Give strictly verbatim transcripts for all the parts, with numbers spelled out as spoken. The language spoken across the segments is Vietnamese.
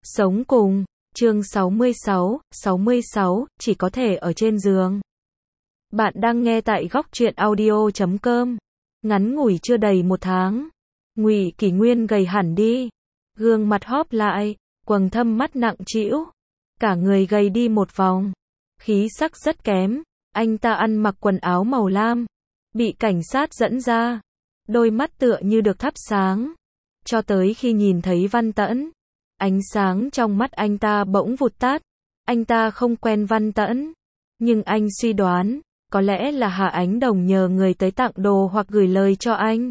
Sống cùng, chương sáu mươi sáu, sáu mươi sáu, chỉ có thể ở trên giường. Bạn đang nghe tại góc truyện audio chấm com. Ngắn ngủi chưa đầy một tháng, Ngụy Kỷ Nguyên gầy hẳn đi, gương mặt hóp lại, quầng thâm mắt nặng trĩu, cả người gầy đi một vòng, khí sắc rất kém. Anh ta ăn mặc quần áo màu lam, bị cảnh sát dẫn ra, đôi mắt tựa như được thắp sáng, cho tới khi nhìn thấy Văn Tẫn, ánh sáng trong mắt anh ta bỗng vụt tắt. Anh ta không quen Văn Tẫn, nhưng anh suy đoán, có lẽ là Hà Ánh Đồng nhờ người tới tặng đồ hoặc gửi lời cho anh.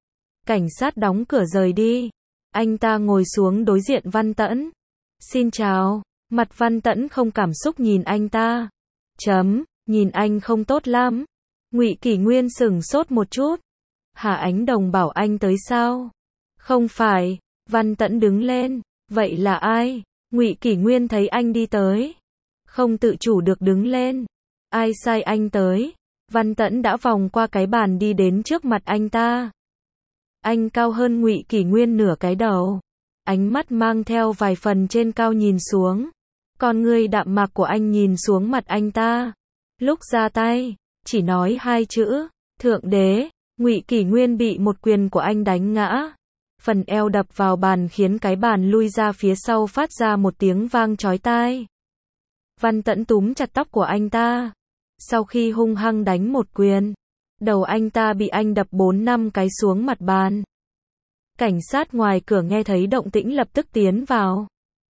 Cảnh sát đóng cửa rời đi, anh ta ngồi xuống đối diện Văn Tẫn. Xin chào, mặt Văn Tẫn không cảm xúc nhìn anh ta. Chấm, nhìn anh không tốt lắm. Ngụy Kỷ Nguyên sửng sốt một chút. Hà Ánh Đồng bảo anh tới sao? Không phải. Văn Tẫn đứng lên. Vậy là ai? Ngụy Kỷ Nguyên thấy anh đi tới, không tự chủ được đứng lên. Ai sai anh tới? Văn Tẫn đã vòng qua cái bàn đi đến trước mặt anh ta. Anh cao hơn Ngụy Kỷ Nguyên nửa cái đầu, ánh mắt mang theo vài phần trên cao nhìn xuống. Con ngươi đạm mạc của anh nhìn xuống mặt anh ta. Lúc ra tay, chỉ nói hai chữ, Thượng Đế. Ngụy Kỷ Nguyên bị một quyền của anh đánh ngã. Phần eo đập vào bàn khiến cái bàn lui ra phía sau phát ra một tiếng vang chói tai. Văn Tẫn túm chặt tóc của anh ta. Sau khi hung hăng đánh một quyền, đầu anh ta bị anh đập bốn năm cái xuống mặt bàn. Cảnh sát ngoài cửa nghe thấy động tĩnh lập tức tiến vào.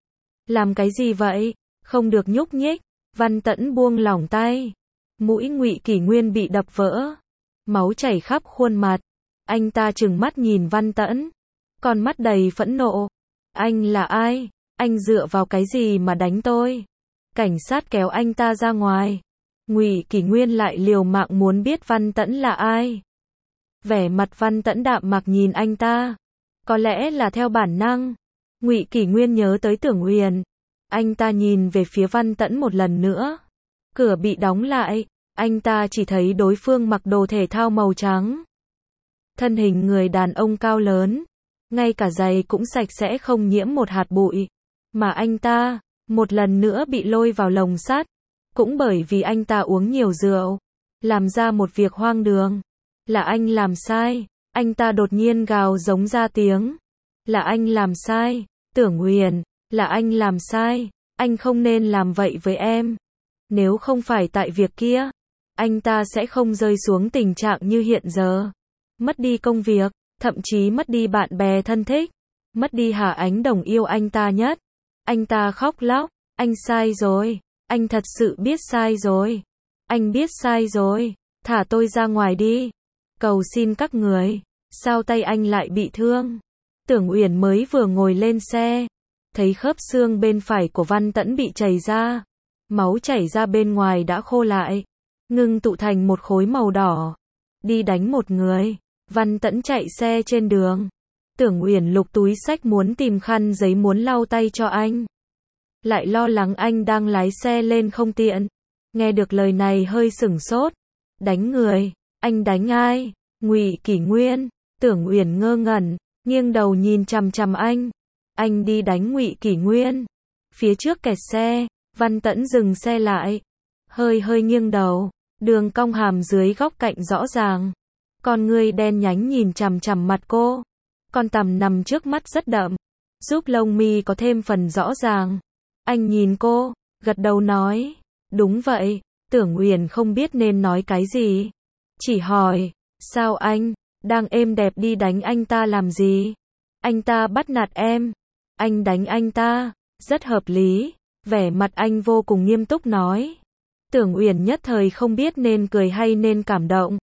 Làm cái gì vậy? Không được nhúc nhích. Văn Tẫn buông lỏng tay. Mũi Ngụy Kỷ Nguyên bị đập vỡ, máu chảy khắp khuôn mặt. Anh ta trừng mắt nhìn Văn Tẫn, con mắt đầy phẫn nộ. Anh là ai? Anh dựa vào cái gì mà đánh tôi? Cảnh sát kéo anh ta ra ngoài. Ngụy Kỷ Nguyên lại liều mạng muốn biết Văn Tẫn là ai. Vẻ mặt Văn Tẫn đạm mạc nhìn anh ta. Có lẽ là theo bản năng, Ngụy Kỷ Nguyên nhớ tới Tưởng Uyển. Anh ta nhìn về phía Văn Tẫn một lần nữa. Cửa bị đóng lại, anh ta chỉ thấy đối phương mặc đồ thể thao màu trắng. Thân hình người đàn ông cao lớn, ngay cả giày cũng sạch sẽ không nhiễm một hạt bụi. Mà anh ta, một lần nữa bị lôi vào lồng sắt, cũng bởi vì anh ta uống nhiều rượu, làm ra một việc hoang đường. Là anh làm sai, anh ta đột nhiên gào giống ra tiếng. Là anh làm sai, Tưởng Uyển, là anh làm sai, anh không nên làm vậy với em. Nếu không phải tại việc kia, anh ta sẽ không rơi xuống tình trạng như hiện giờ. Mất đi công việc, thậm chí mất đi bạn bè thân thích, mất đi Hà Ánh Đồng yêu anh ta nhất. Anh ta khóc lóc, anh sai rồi, anh thật sự biết sai rồi. Anh biết sai rồi, thả tôi ra ngoài đi. Cầu xin các người, sao tay anh lại bị thương? Tưởng Uyển mới vừa ngồi lên xe, thấy khớp xương bên phải của Văn Tẫn bị chảy ra, máu chảy ra bên ngoài đã khô lại, ngưng tụ thành một khối màu đỏ. Đi đánh một người. Văn Tẫn chạy xe trên đường. Tưởng Uyển lục túi xách muốn tìm khăn giấy muốn lau tay cho anh, lại lo lắng anh đang lái xe lên không tiện. Nghe được lời này hơi sửng sốt. Đánh người? Anh đánh ai? Ngụy Kỷ Nguyên. Tưởng Uyển ngơ ngẩn, nghiêng đầu nhìn chằm chằm anh. Anh đi đánh Ngụy Kỷ Nguyên? Phía trước kẹt xe, Văn Tẫn dừng xe lại, hơi hơi nghiêng đầu, đường cong hàm dưới góc cạnh rõ ràng. Con ngươi đen nhánh nhìn chằm chằm mặt cô. Con tằm nằm trước mắt rất đậm, giúp lông mi có thêm phần rõ ràng. Anh nhìn cô, gật đầu nói, đúng vậy. Tưởng Uyển không biết nên nói cái gì, chỉ hỏi, sao anh, đang êm đẹp đi đánh anh ta làm gì? Anh ta bắt nạt em, anh đánh anh ta, rất hợp lý. Vẻ mặt anh vô cùng nghiêm túc nói. Tưởng Uyển nhất thời không biết nên cười hay nên cảm động.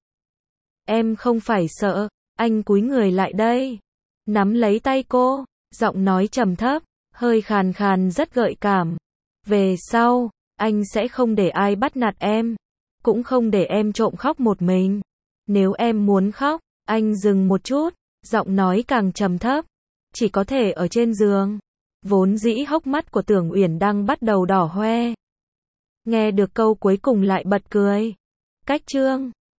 Em không phải sợ. Anh cúi người lại đây, nắm lấy tay cô, giọng nói trầm thấp, hơi khàn khàn rất gợi cảm. Về sau, anh sẽ không để ai bắt nạt em, cũng không để em trộm khóc một mình. Nếu em muốn khóc, anh dừng một chút, giọng nói càng trầm thấp, chỉ có thể ở trên giường. Vốn dĩ hốc mắt của Tưởng Uyển đang bắt đầu đỏ hoe. Nghe được câu cuối cùng lại bật cười. Cách chương